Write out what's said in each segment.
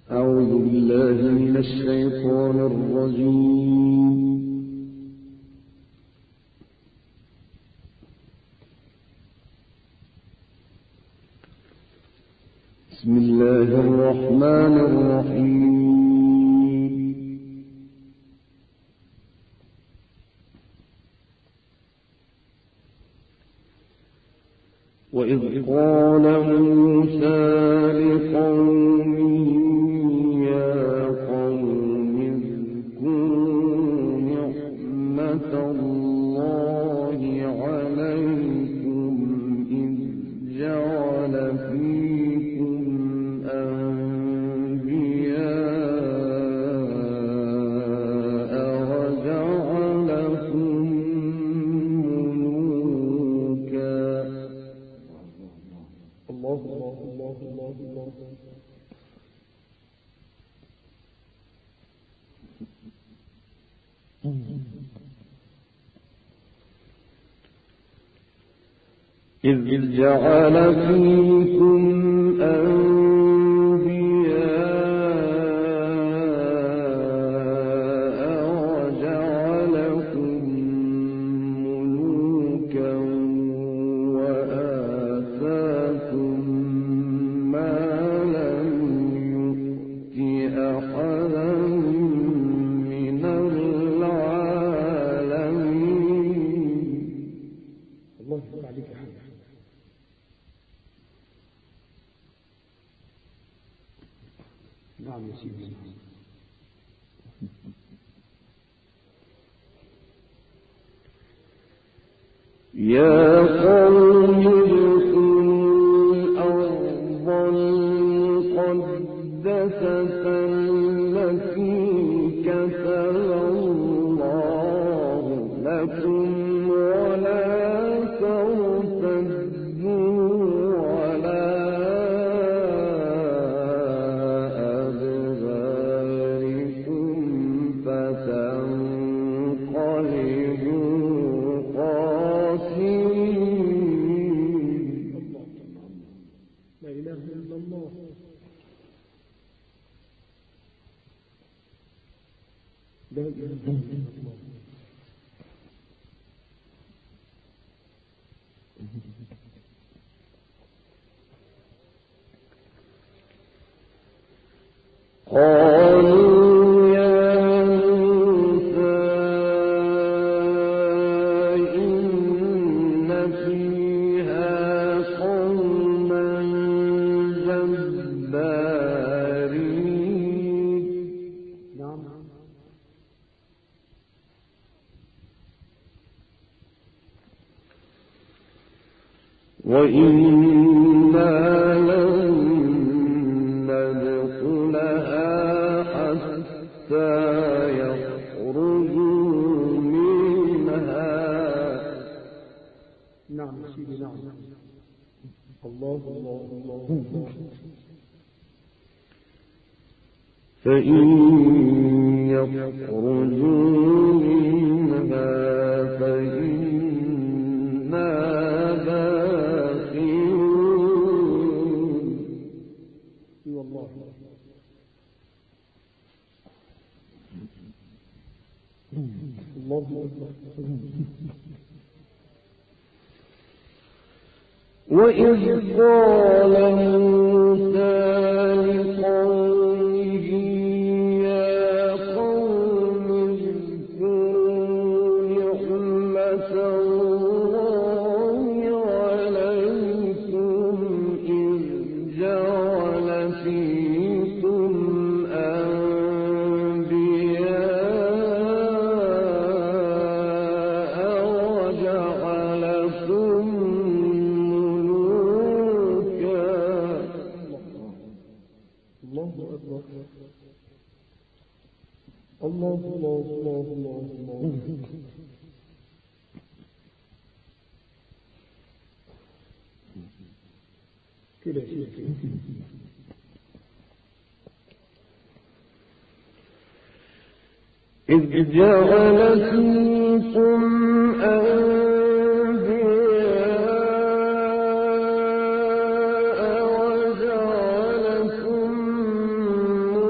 أعوذ بالله من الشيطان الرجيم. بسم الله الرحمن الرحيم. وإذ قال موسى لقومه يا قوم اذكروا نعمة الله عليكم إذ جعل فيكم أنبياء وجعلكم ملوكا. الله الله الله الله. إذ جعل فيكم أنبياء وجعلكم ملوكا وآتاكم ما لم يؤت أحدا من العالمين. الله عليك. نعم يا سيدي. يا قوم ادخلوا الأرض المقدسة التي كتب الله لكم ولا ترتدوا على قالوا يا موسى إن فيها قوما جبارين. نعم. وإنا لن ندخلها حتى يخرجوا منها. نعم سيدي. نعم. الله الله الله. فإن يخرجوا منها فإنا داخلون. والله الله أكبر. وإذ قال موسى لقومه يا قوم اذكروا نعمة الله عليكم إذ جعل فيكم الله الله الله الله. كده شيء. إذ جعل فيكم أنبياء وجعلكم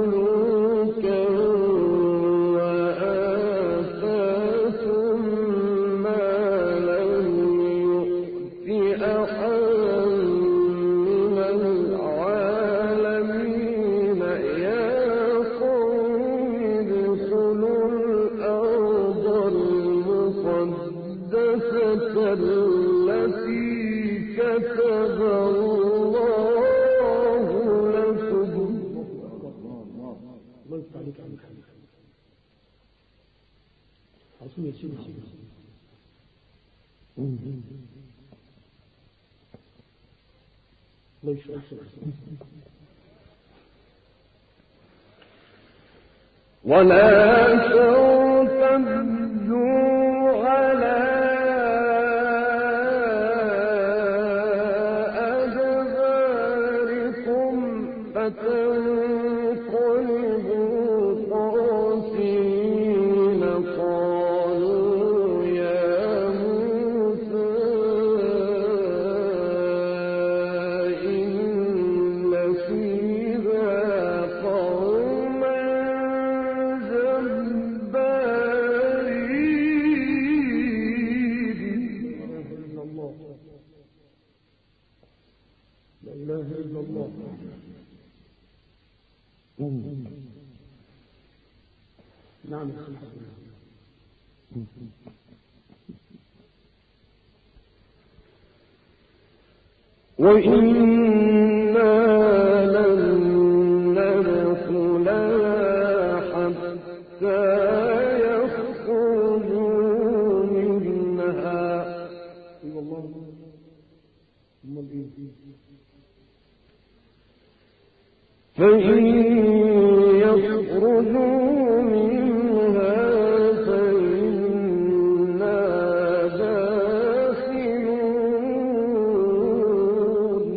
ولا ترتدوا على أدباركم فتنقلبوا خاسرين. قالوا يا موسى إن فيها قوما نعم. وإنا لن ندخلها حتى يخرجوا منها. فإن يخرجوا منها فإنا داخلون.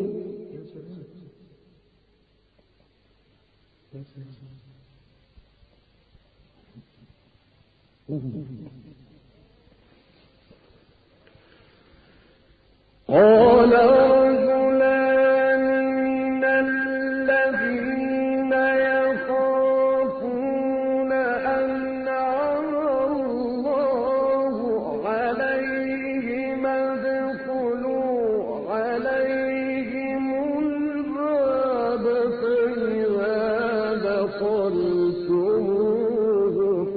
قال رجلان من الذين يخافون أنعم الله عليهم ادخلوا عليهم الباب فإذا دخلتموه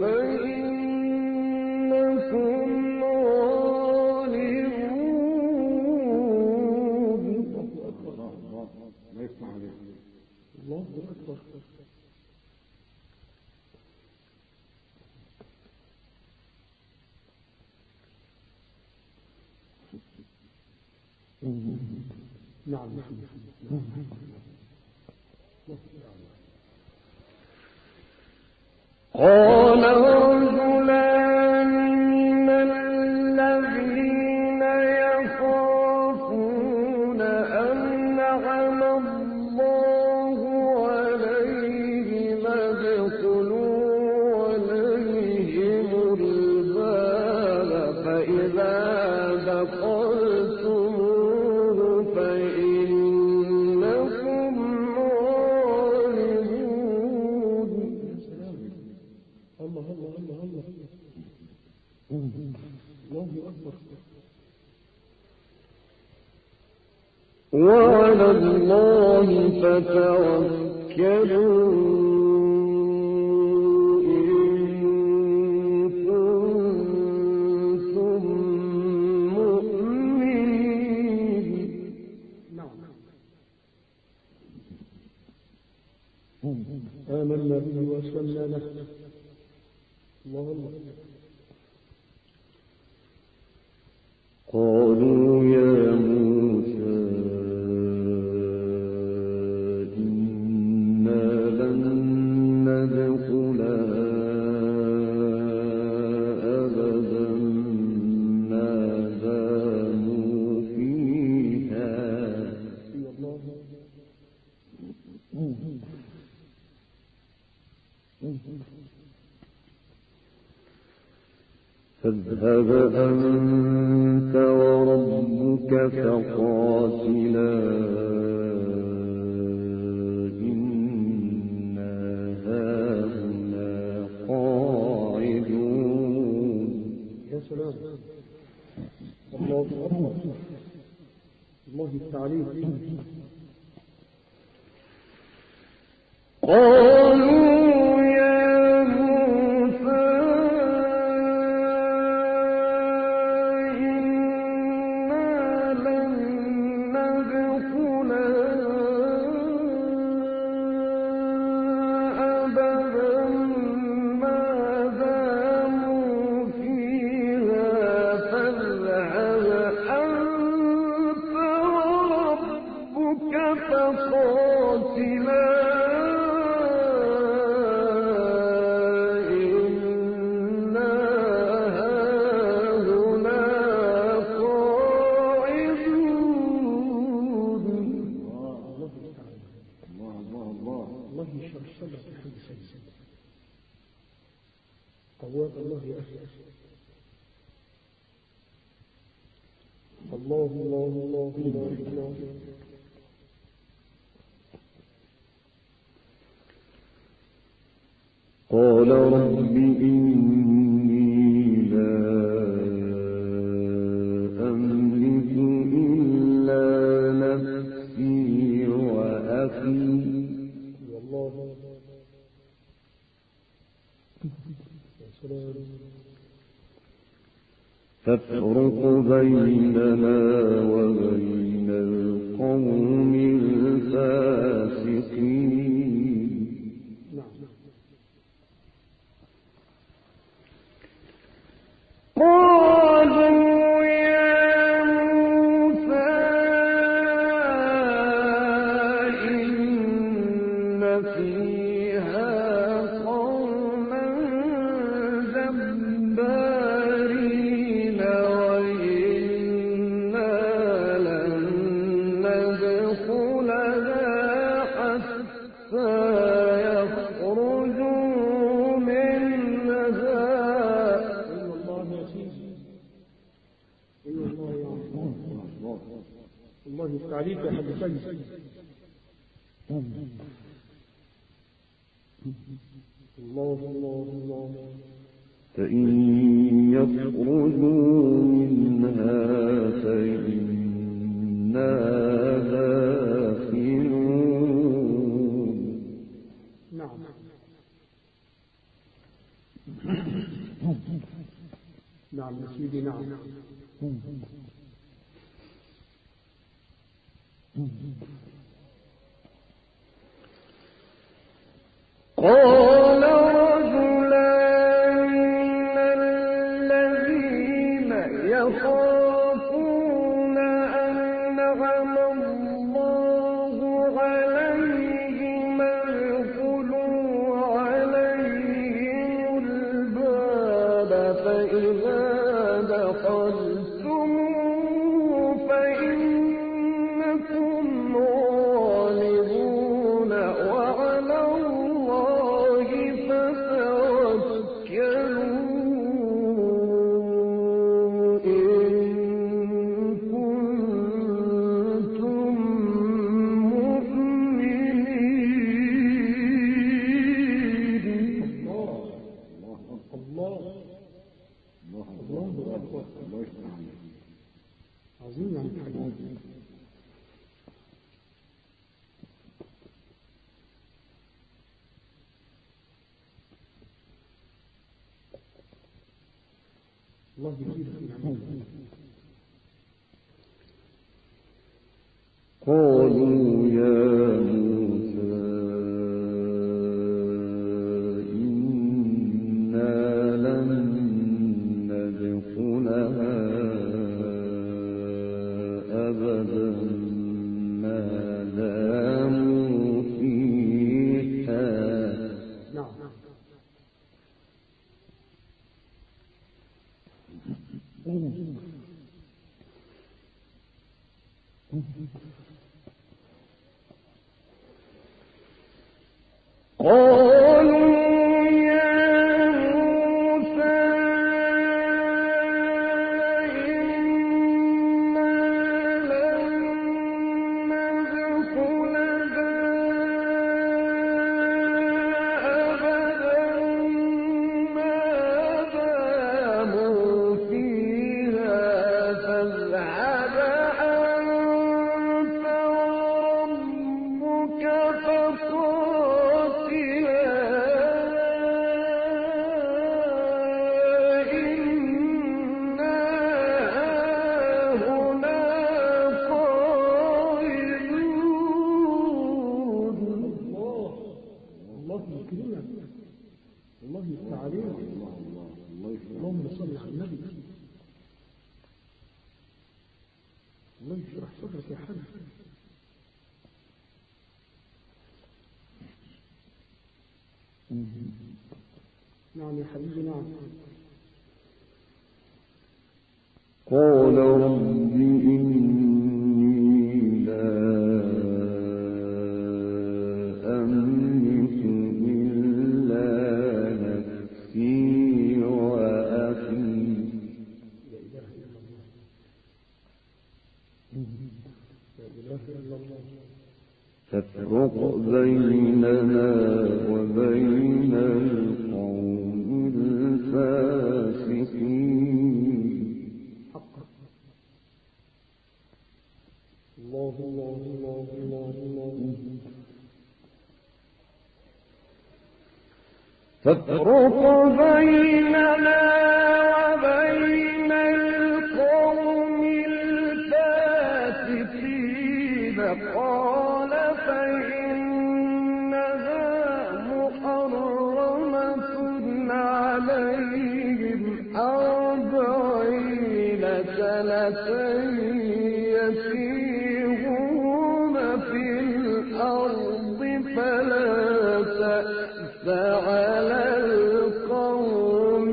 فإنكم الله أكبر. نعم. قال رجلان من الذين يخافون أنعم الله عليهم ادخلوا عليهم الباب فإذا دخلتموه فإنكم غالبون. الله الله الله الله. الله أكبر. وعلى الله فتوكلوا إن كنتم مؤمنين. آمنا به وأسلمنا له. الله الله. قالوا يا موسى إنا لن ندخلها أبدا ما داموا فيها فاذهب أنت وربك فقاتلا إنا هاهنا قاعدون. يا سلام. الله أكبر. الله التعليم. قالوا يا موسى إنا لن ندخلها أبدا ما داموا فيها قوات الله يا أخي. الله الله الله الله الله. قال رب إني لا أملك إلا نفسي وأخي والله فافرق بيننا وبين القوم الفاسقين. قالوا يا موسى إن فيها قوما جبارين وإنا لن ندخلها حتى يخرجوا منها. الله يستعليك يا حبيبي. الله الله الله. فإن يخرجوا منها فإنا داخلون. نعم. نعم يا سيدي. نعم. قال رجلان من الذين يخافون أنعم الله عليهم ادخلوا عليهم الباب فإذا دخلتم فإنكم غالبون وعلى الله فتوكلوا إن كنتم مؤمنين. الله أكبر. عظيم عن الحديث. الله يجزيك عن قالوا يا موسى إنا لن ندخلها أبدا ما داموا فيها. نعم. قالوا يا موسى إنا لن ندخلها أبدا ما داموا فيها فاذهب أنت وربك فقاتلا إنا هنا قاعدون. الله يكرمك. الله يستعليك. اللهم صل على النبي. الله يشرح صدرك يا حبيبي. نعم يا حبيبي. نعم. قال رب إني لا أملك فافرق بيننا وبين القوم الفاسقين قال فإنها محرمة عليهم 40 سنة يسيرون في الأرض فلا تأس على القوم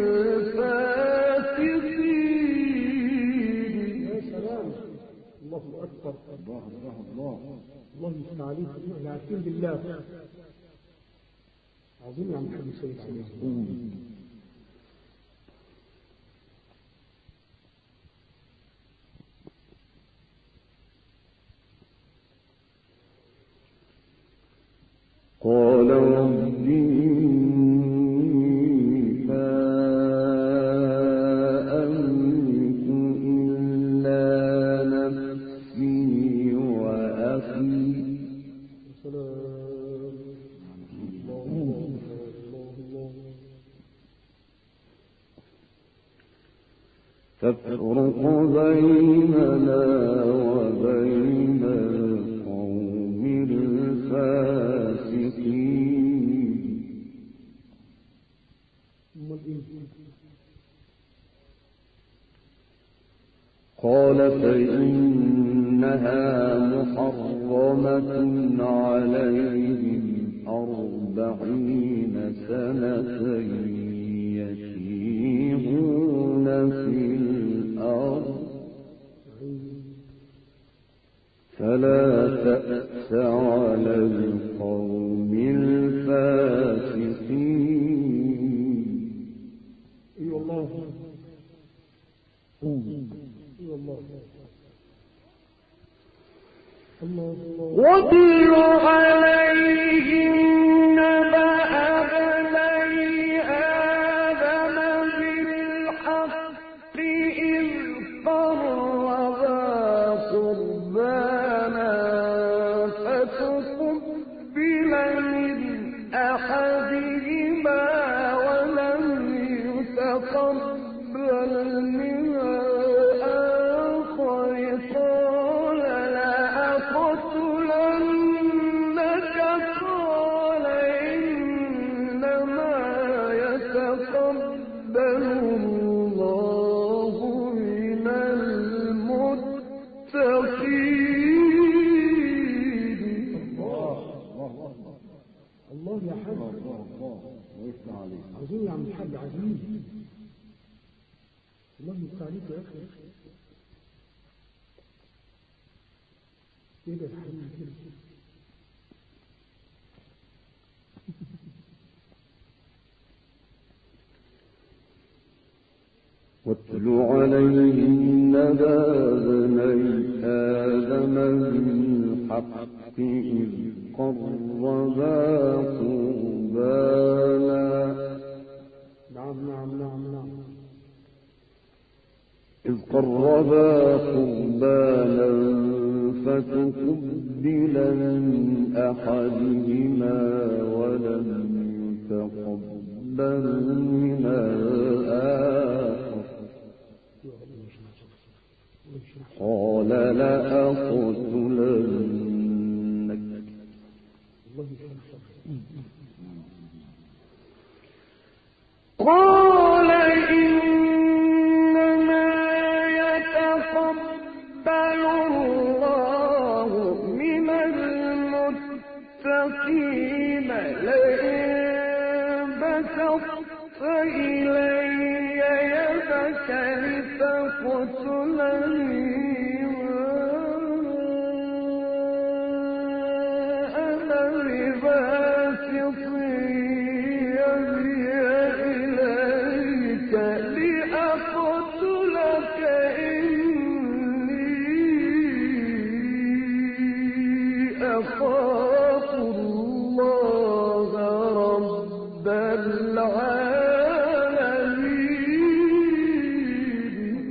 الفاسقين. يا سلام، الله أكبر، الله يفتح عليك، احنا عارفين بالله عظيم يا محمد صلى الله عليه وسلم. قال رب إني لا أملك إلا نفسي وأخي فافرق بيننا وبين القوم الفاسقين. قال فإنها محرمة عليهم 40 سنة يتيهون في الأرض فلا تأس على القوم الفاسقين. اي والله، اي والله، الله واتل عليهم نبأ ابني آدم بالحق إذ قربا قربانا فتقبل من أحدهما ولم يتقبل من الآخر قال لأقتلنك قال إنما يتقبل الله من المتقين. الله يا حاج، عظيم يا عم الحاج، عظيم، الله يفتح عليك يا اخي. كده يا حبيبي كده. واتل عليهم نبأ ابني آدم بالحق إذ قربا قربانا نعم نعم نعم نعم. إذ قربا قربانا فتقبل من أحدهما ولم يتقبل من الآخر قال لأقتلنك قال إنما يتقبل الله من المتقين لئن بسطت إلي يدك لتقتلني وأنا بباسط يدي إليك لأقتلك إني أخاف الله رب العالمين.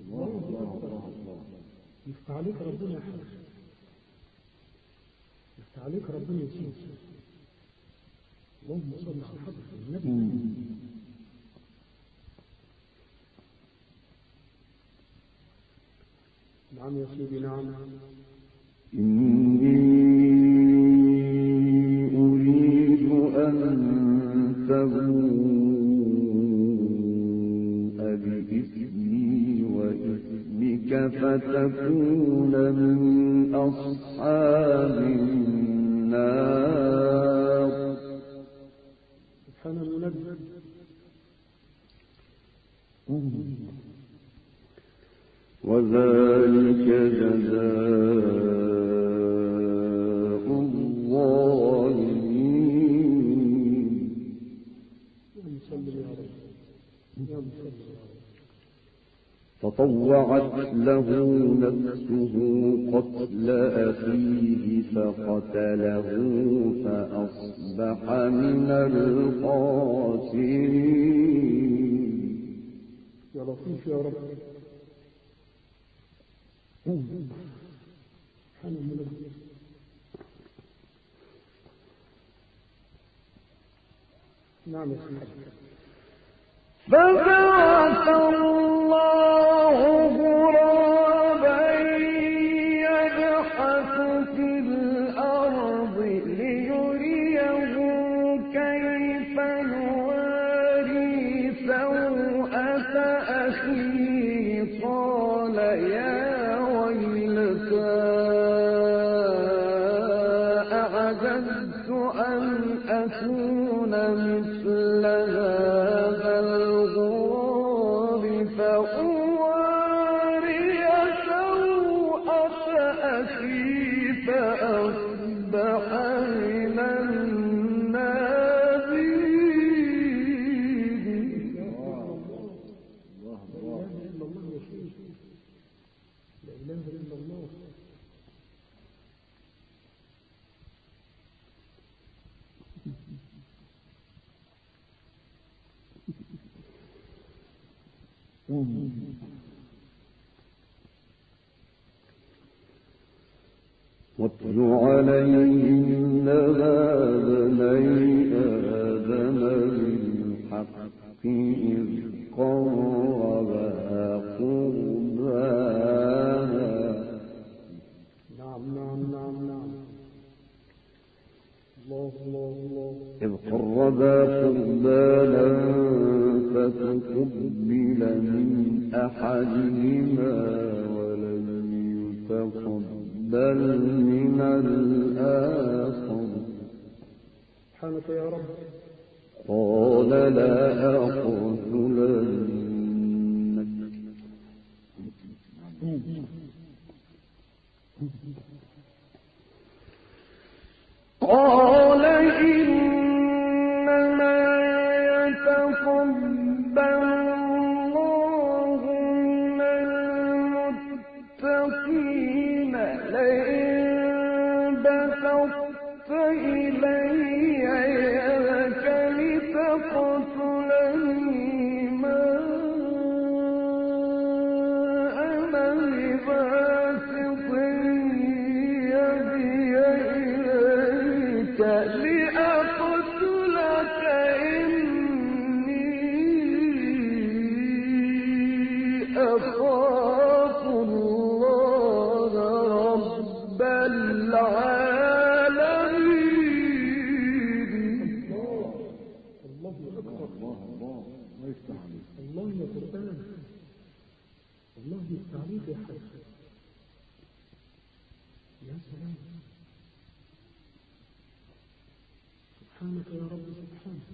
يفتح عليك ربنا يا حبيبي، يفتح عليك ربنا يسير. اللهم صل على حضرة النبي. نعم يا سيدي نعم. إني أريد أن تبوء بإثمي وإثمك فتكون من أصحاب النار. سبحان المنزل. وذلك جزاء الظالمين. يا مسلم يا رب يا مسلم يا رب. فطوعت له نفسه قتل أخيه فقتله فأصبح من الخاسرين. يا لطيف يا رب. سبحان المنزل. نعم يا سيدي. فبعث الله غرابا يبحث في الأرض ليريه كيف يواري سوءة أخيه. قال يا ويلتى أعجزت أن أكون مثل هذا الغراب فأواري سوءة أخي فأصبح من النادمين. لا إله إلا الله يا سيدي. لا إله إلا الله. واتل عليهم نبأ ابني آدم بالحق إذ قربا قربانا. نعم نعم نعم نعم. الله الله الله. إذ قربا قربانا فتقبل من أحدهما ولم يتقبل من الآخر. سبحانك يا رب. قال لا أقتلنك. قال إنما يتقبل الله من المتقين. لئن بسطت إلي يدك لتقتلني ما أنا بباسط يدي إليك لأقتلك إني أخاف الله رب العالمين. الله أكبر. الله يفتح عليك. الله يا قرآن. الله يفتح عليك يا حاج. يا سلام. سبحانك يا رب سبحانك.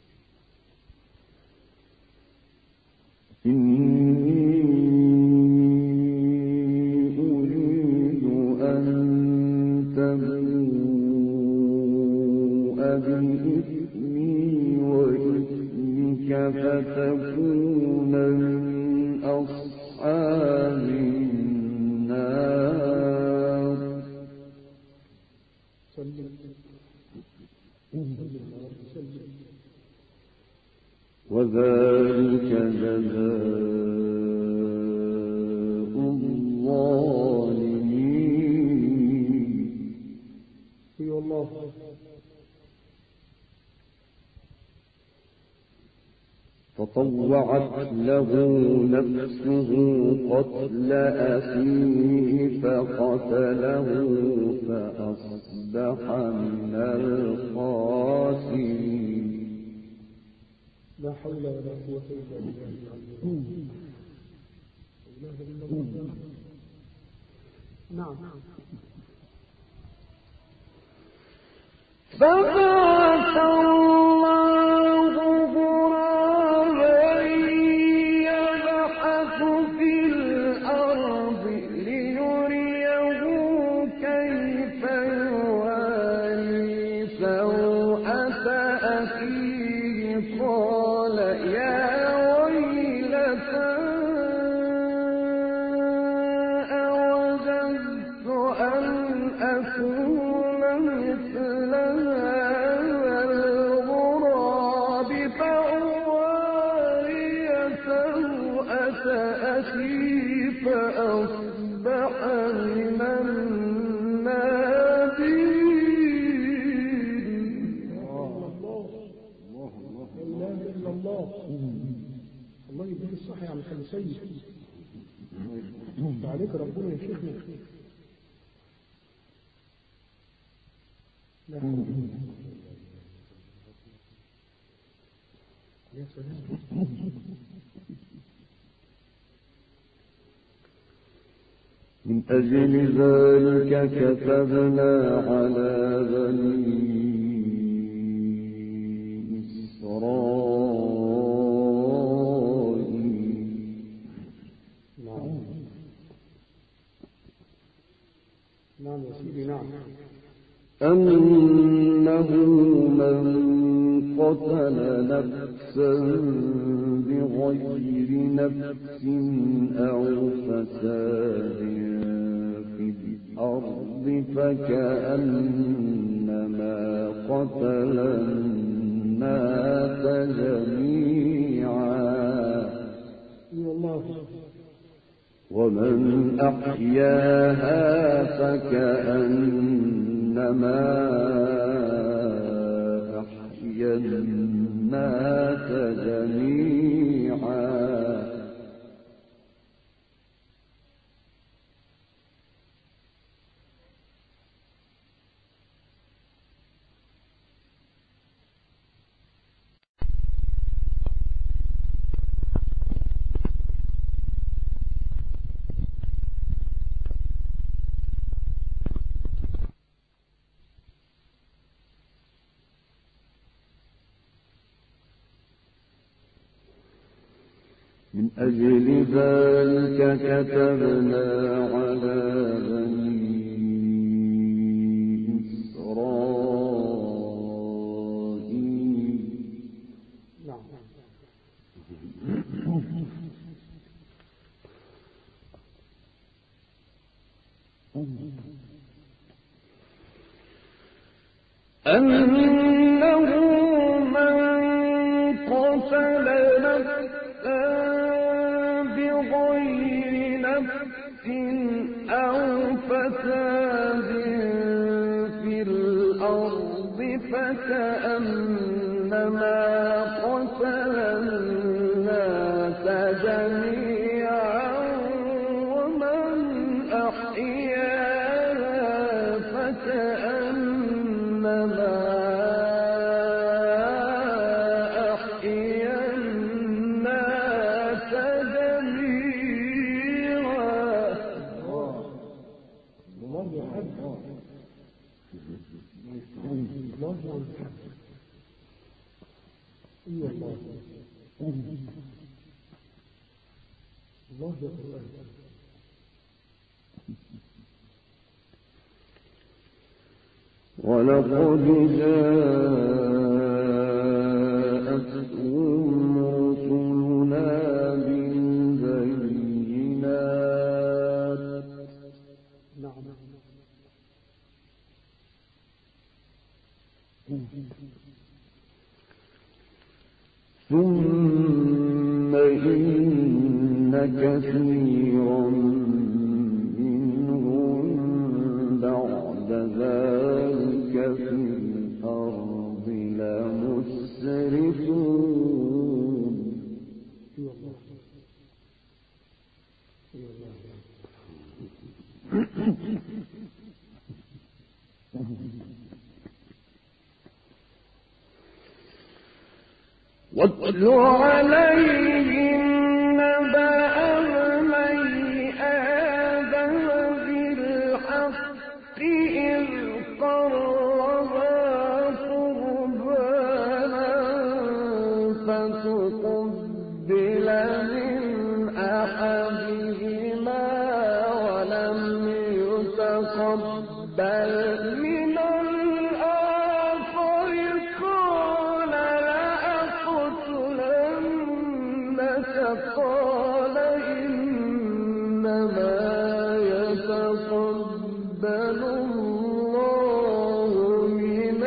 إني أريد أن تبوء بإثمي وإثمك فتكون من أصحاب النار. سلم. وذلك جزاء الظالمين. اي والله. فطوعت له نفسه قتل أخيه فقتله فأصبح من الخاسرين. لا حول ولا قوة إلا بالله. نعم. فبعث الله غرابا يبحث في الأرض ليريه كيف يواري سوءة أخيه قال يا ويلتى أوجدت أن أكون مثل هذا الغراب فأواري سوءة أخي فأصبح من النادمين. لا إله إلا الله. الله يديك الصحة يا عم خمسين. عليك ربنا يا شيخنا. لا حول ولا يا سلام. من أجل ذلك كتبنا على بني إسرائيل. نعم يا سيدي. نعم. أنه من قتل نفسا بغير نفس أو فساد في الأرض فكأنما قتل الناس جميعا. ومن أحياها فكأنما أحيا الناس جميعا. من أجل ذلك كتبنا على بني إسرائيل. أنه من قتل نفسا بغير نفس أو فساد في الأرض فكأنما قتل الناس جميعا. ومن أحياها فكأنما أحيا الناس جميعا. ولقد جاءتهم رسلنا بالبينات. ثم إن كثيرا منهم بعد ذلك في الأرض لمسرفون واتل عليهم نبأ ابني آدم بالحق إذ قربا قربانا فتقبل من أحدهما ولم يتقبل من الآخر قال لأقتلنك قال إنما يتقبل الله من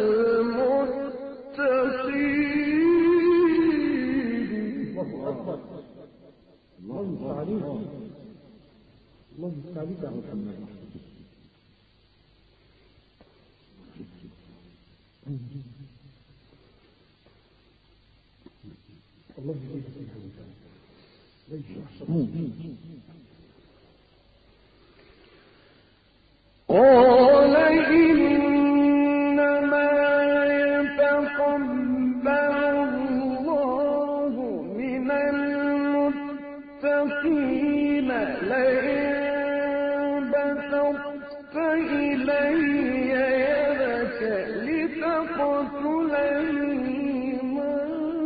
المتقين. الله المستعان الله المستعان يا محمد. الله يجزيك قال إنما يتقبل الله من المتقين لئن بسطت إلي يدك لتقتلني ما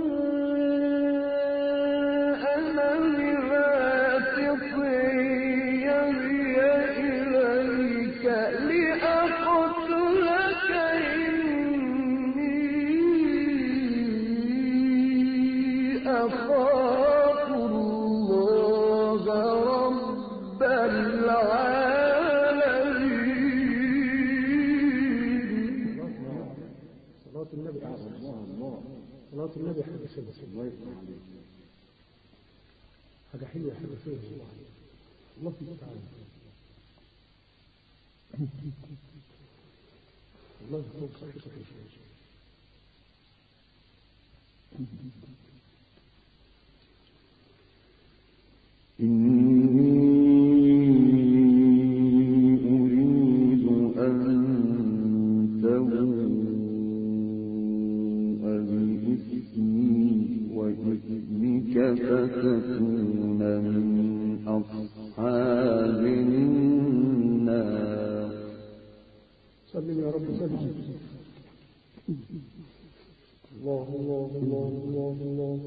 أنا بباسط يدي إليك لأقتلك إني أخاف الله رب العالمين. صلاة النبي صلاة النبي حاجة سيدة الله يفتح عليك حاجة حلوة حاجة سيدة الله تعالى الله يخلق صحتك يا شيخ. إني أريد أن تبوء بإثمي وإثمك فتكون من أصحاب النار. سلم يا رب سلم. الله الله الله الله الله.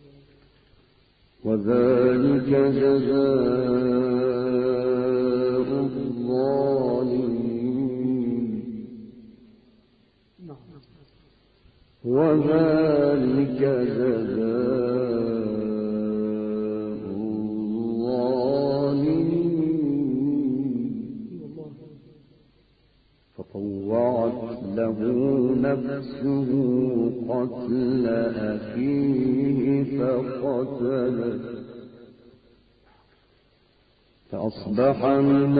وذلك جزاء الظالمين. وذلك جزاء الظالمين. فطوعت له نفسه قتل أخيه فقتله فأصبح من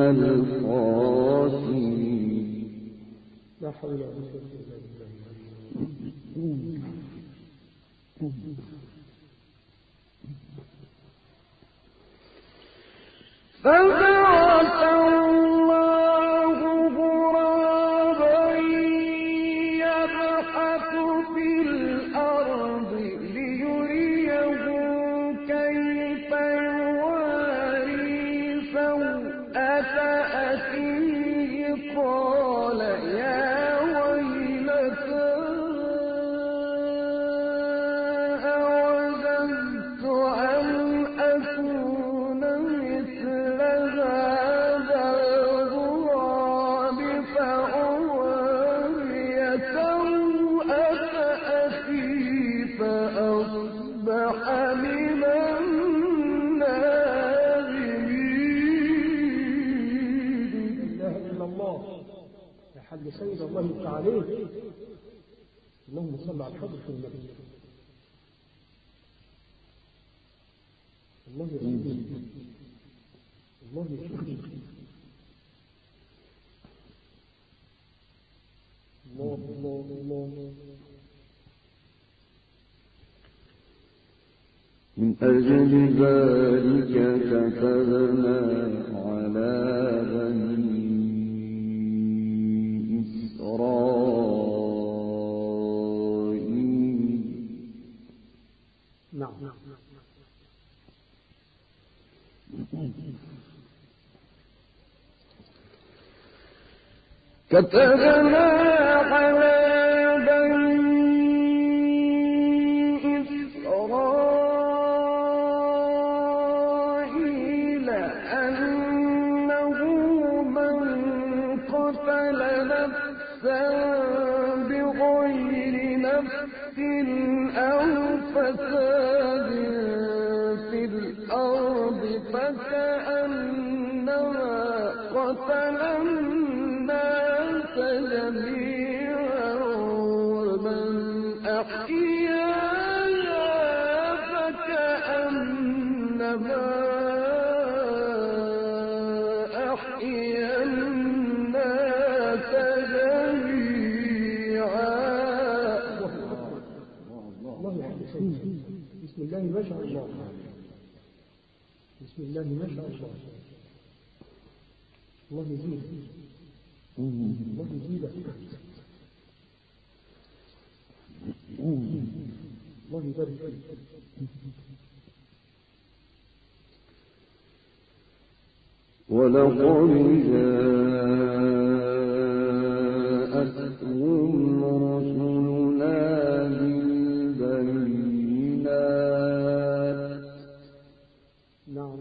الخاسرين. لا حول ولا قوة إلا بالله. فبعث الله غرابا يبحث في الأرض ليريه كيف يواري سوءة أخيه قال يا ويلتى أعجزت أن أكون مثل هذا الغراب فأواري سوءة أخي فأصبح من النادمين. لا إله إلا الله. يا حاج سيد الله يفتح عليك. اللهم صل على حضرة النبي. الله يرحمك الله يرحمك. الله الله الله. من أجل ذلك كتبنا على بني إسرائيل. نعم. كتبنا على بني إسرائيل أنه من قتل نفسا بغير نفس أو فساد في الأرض فكأنما قتل الناس جميعا ومن أحياها فكأنما أحيا الناس جميعا. الله يحب شيء. بسم الله ما شاء الله. بسم الله ما شاء الله. الله يزيد. الله يزيدك. الله يبارك فيك. ولقد جاءتهم رسلنا بالبينات. نعم.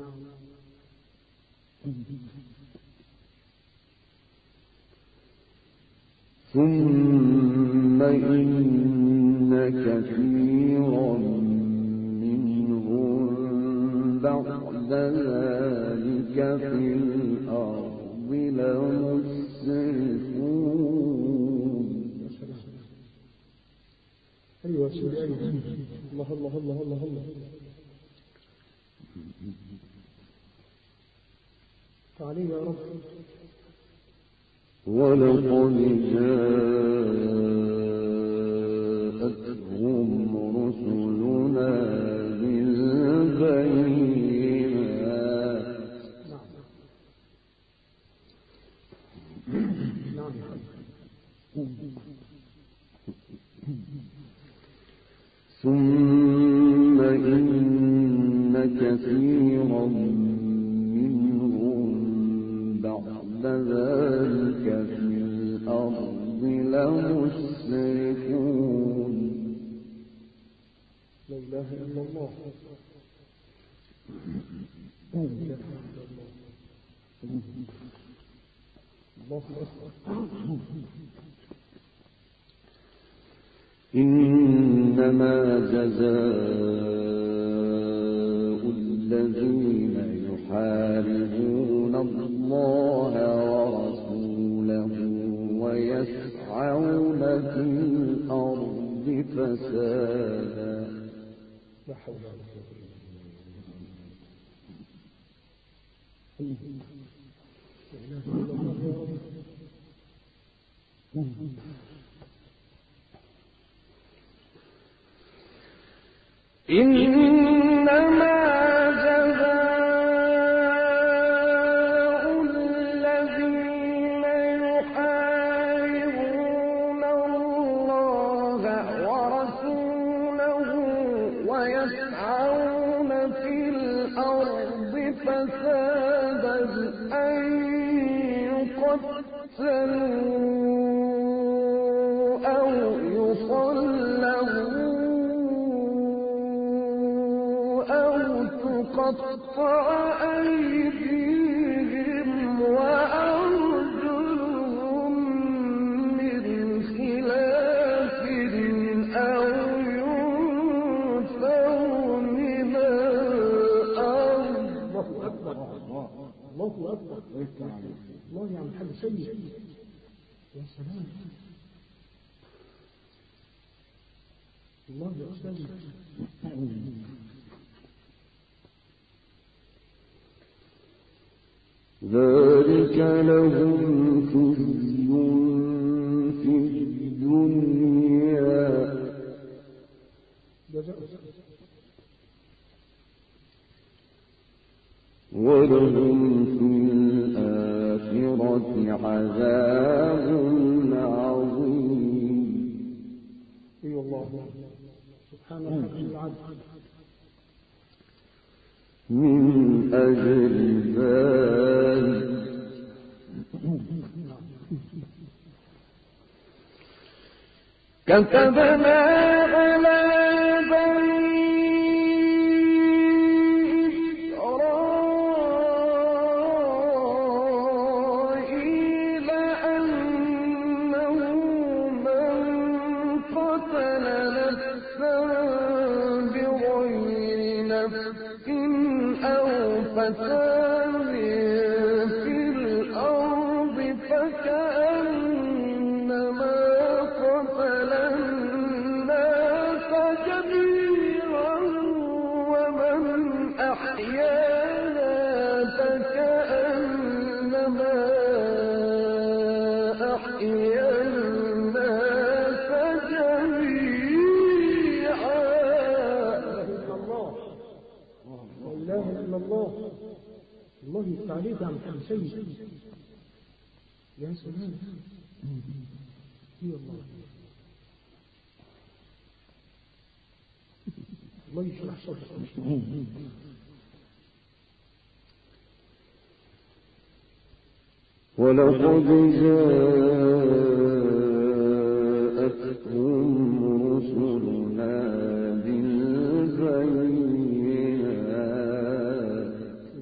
ثم إن كثيرا منهم بعد ذلك في الأرض لمسرفون. أيوة سيدي أيوة. الله الله الله الله الله. تعالي يا رب. ولقد جاءتهم رسلنا بالبينات. نعم. ثم إن كثيرا منهم بعد ذلك في الأرض لمسرفون. لا إله إلا الله. لا إله إلا الله. الله أكبر. إنما جزاء الذين يحاربون الله ورسوله ويسعون في الأرض فسادا. لا حول ولا قوة إلا بالله. إنما جزاء الذين يحاربون الله ورسوله ويسعون في الأرض فسادا أن يقتلوا أو يصلبوا تقطع أيديهم وأرجلهم من خلاف أو ينفوا من الأرض. الله أكبر. الله أكبر. الله يا محمد سيد. يا سلام. الله يا سيد. ذلك لهم خزي في الله سبحان الحكيم العدل. من أجل ذلك كتبنا على بني إسرائيل أنه من قتل نفسا بغير نفس أو فساد في الأرض فكأنما قتل الناس جميعا ومن أحياها فكأنما أحيا الناس جميعا. لا إله إلا الله. الله يستعليك عن كل شيء. يا سلام يا الله. الله يشرح صدرك. ولقد جاءتهم رسلنا بالبينات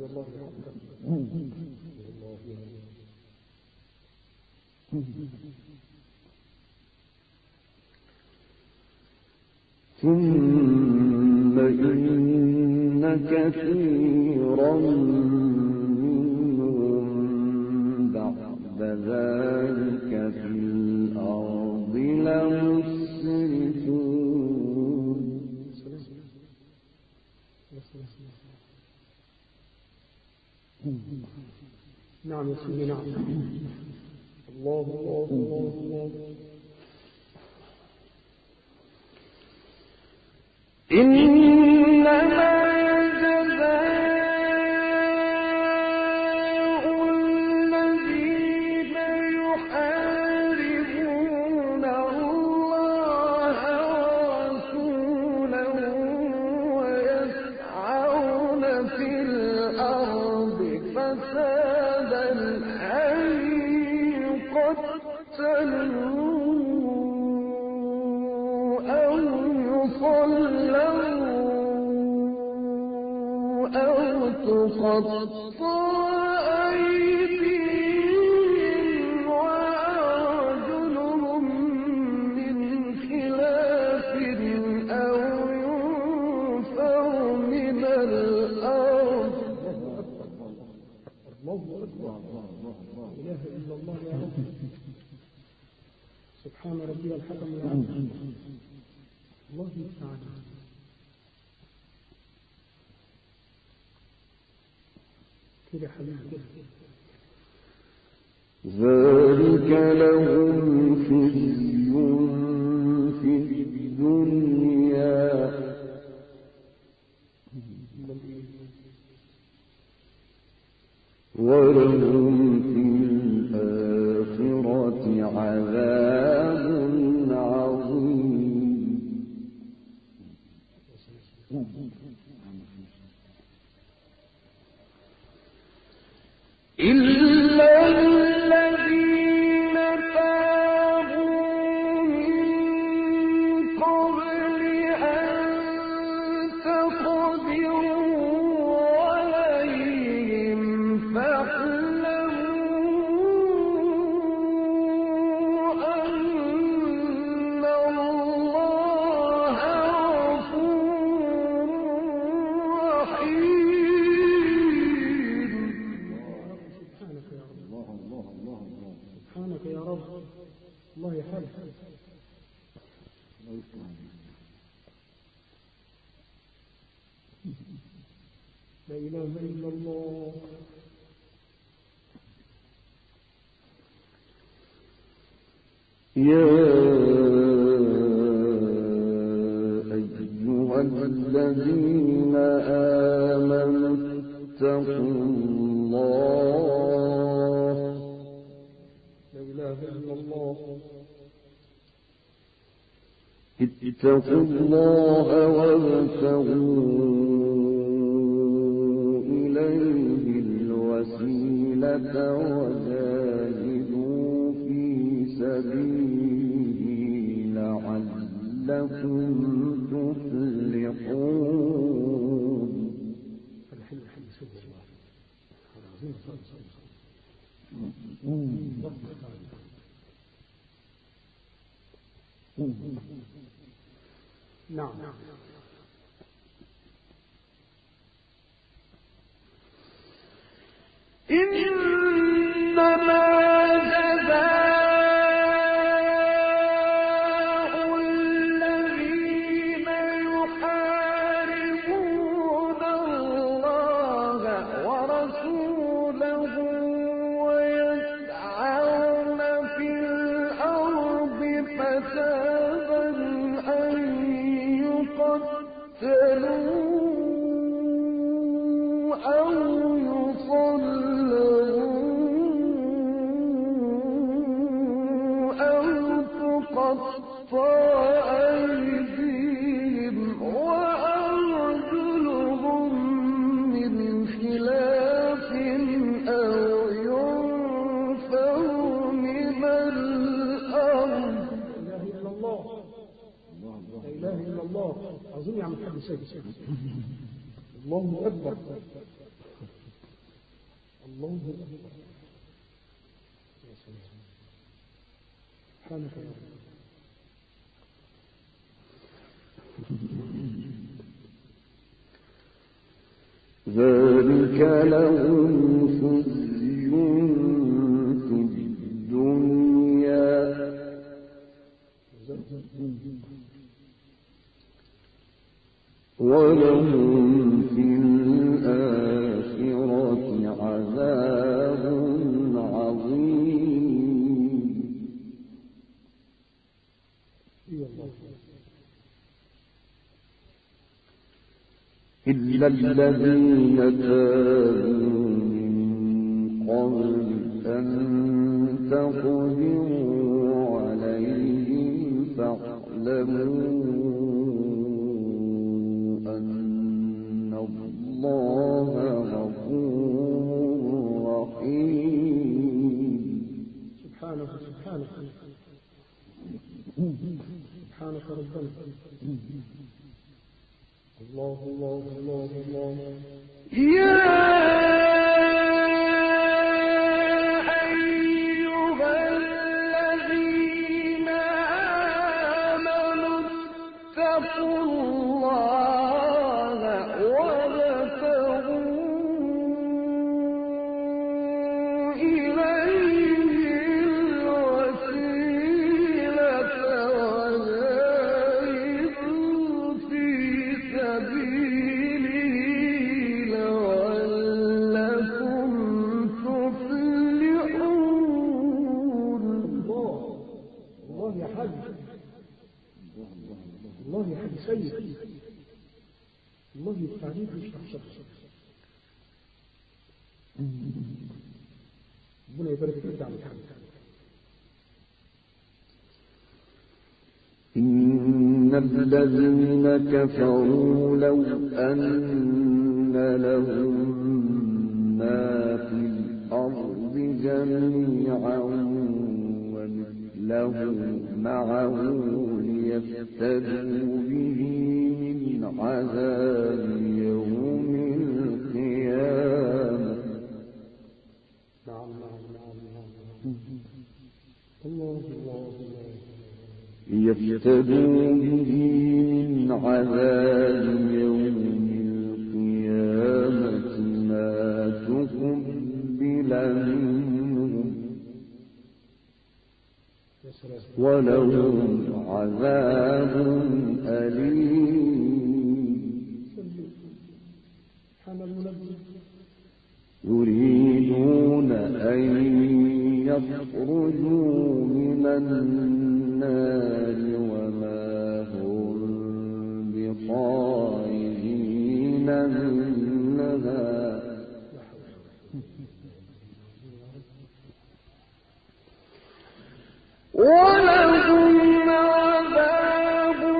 ثم إن كثيرا منهم بعد ذلك في الأرض لمسرفون. نعم يا سيدي نعم. الله الله الله الله. إنما جزاء الذين يحاربون الله ورسوله ويسعون في الأرض فسادا أن يقتلوا أو يصلوا أو تقطع أيديهم وأرجلهم من خلاف أو ينفوا من الأرض. الله أكبر. لا إله إلا الله يا رب. سبحان ربي الحكم العدل. الله تعالى. كده حبيبي. ذلك لهم خزي في الدنيا ولهم في الآخرة عذاب عظيم. إلا الذين تابوا من قبل أن تقدروا عليهم فاعلموا أن الله غفور رحيم. سبحانك يا رب. الله يحفظك. لا إله إلا الله. يا أيها الذين آمنوا اتقوا الله. لا إله إلا الله. اتقوا الله وابتغوا إليه الوسيلة وجاهدوا في سبيله لعلكم تفلحون. نعم. إنما جزاء الذين يحاربون الله ورسوله ويسعون في الأرض فسادا أن يقتلوا أو تقطع أيديهم وأرجلهم من خلاف أو ينفوا من الأرض. لا إله إلا الله، لا إله إلا الله. أظن يا عم الحاج سيد الله أكبر، الله أكبر. يا سلام، سبحانك يا رب. ذلك لهم خزي في الدنيا ولهم في الآخرة عذاب عظيم. إلا الذين تابوا من قبل أن تقدروا عليهم فاعلموا أن الله غفور رحيم. سبحانك سبحانك سبحانك ربنا. الله الله الله الله. يا أيها الذين آمنوا اتقوا الله وابتغوا إليه الوسيلة وجاهدوا في سبيله لعلكم تفلحون. الله يا حاج، الله يا حاج سيد، الله يفتح عليك ويشرح صدرك. ربنا يبارك فيك يا عم الحاج. إن الذين كفروا لو أن لهم ما في الأرض جميعا ومثله معه ليفتدوا به من عذاب يوم القيامة. نعم نعم نعم نعم. الله الله الله. ليفتدوا به من عذاب يوم القيامة ما تقبل منهم ولهم عذاب أليم. يريدون أن يخرجوا من النار وما هم بخارجين منها ولهم عذاب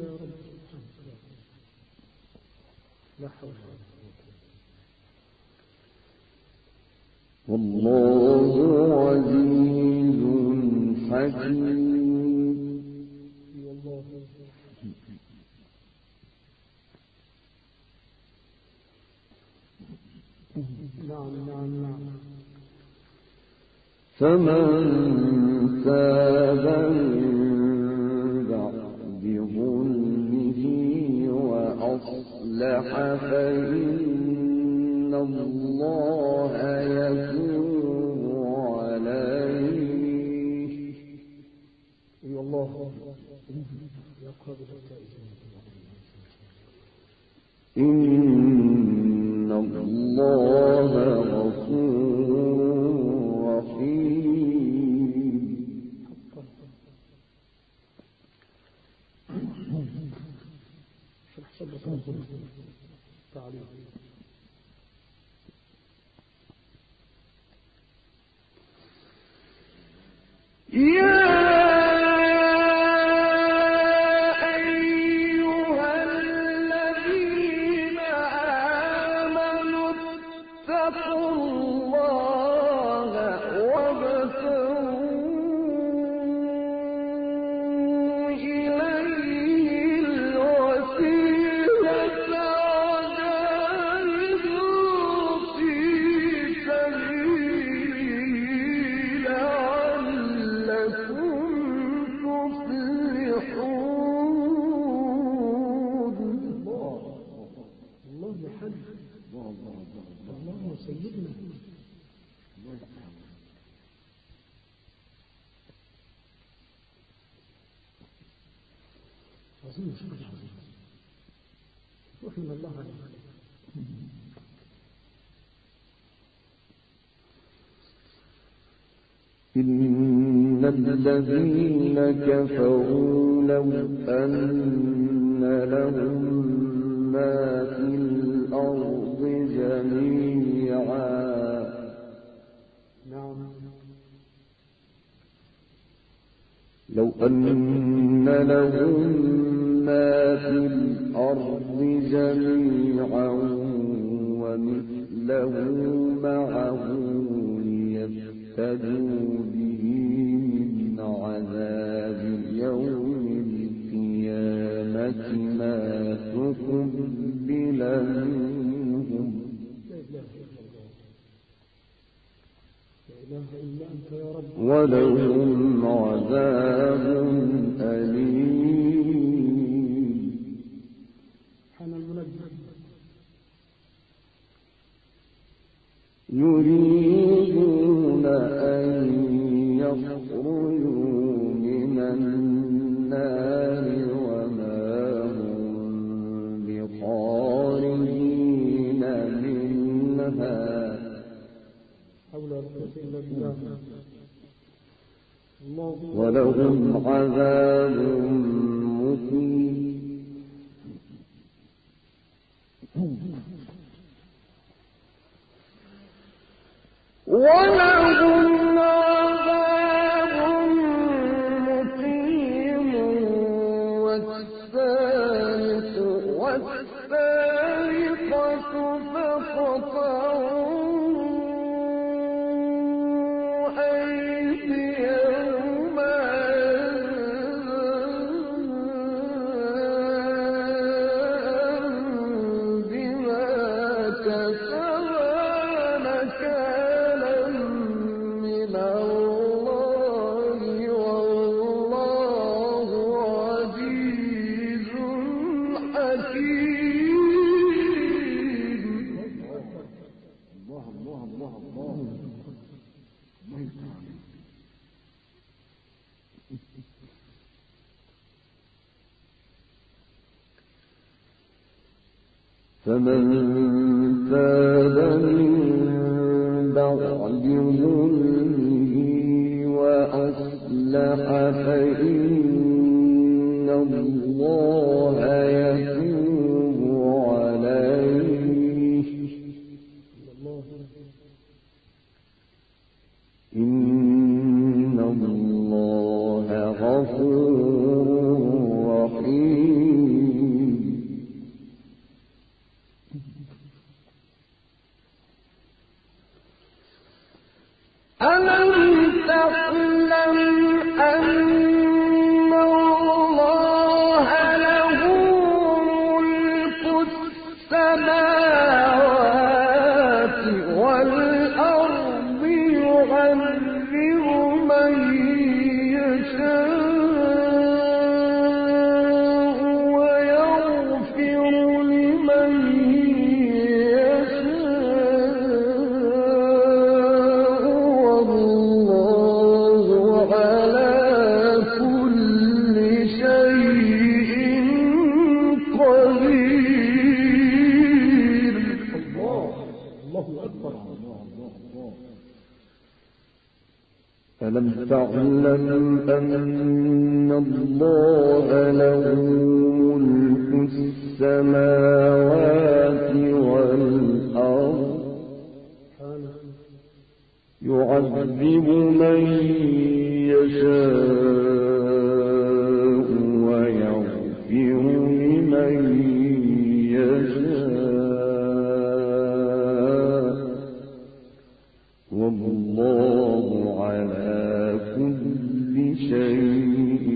يا رب. لا حول ولا قوة. والله عزيز حكيم. والله نعم نعم نعم. فمن تاب من بعد ظلمه وأصلح فإن الله يتوب عليه. والله يقرب التائبين. إن الله غفور رحيم. شرح صدق تعليم. اللهم سيدنا عظيم شكر عظيم. وحمد الله عليه. إن الذين كفروا لو أن لهم ما في الأرض جميعا. نعم. لو أن لهم ما في الأرض جميعا ومثله معه ليفتدوا به من عذاب يوم القيامة ما تقبل منهم ولهم عذاب أليم. يريدون أن يخرجوا من النار وما هم بخارجين منها ولهم عذاب مقيم. ولهم عذاب مقيم والسارقة فاقطعوا أيديهما بما كسبا نكالا من الله والله عزيز حكيم. فمن تاب من بعد ظلمه وأصلح فإن الله يتوب عليه. إن الله غفور رحيم. ألم تعلم أن الله له ملك السماوات والأرض يعذب من يشاء ويغفر لمن يشاء والله على كل شيء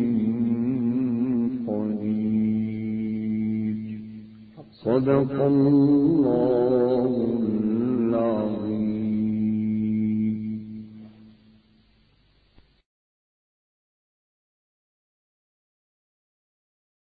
قدير. صدق الله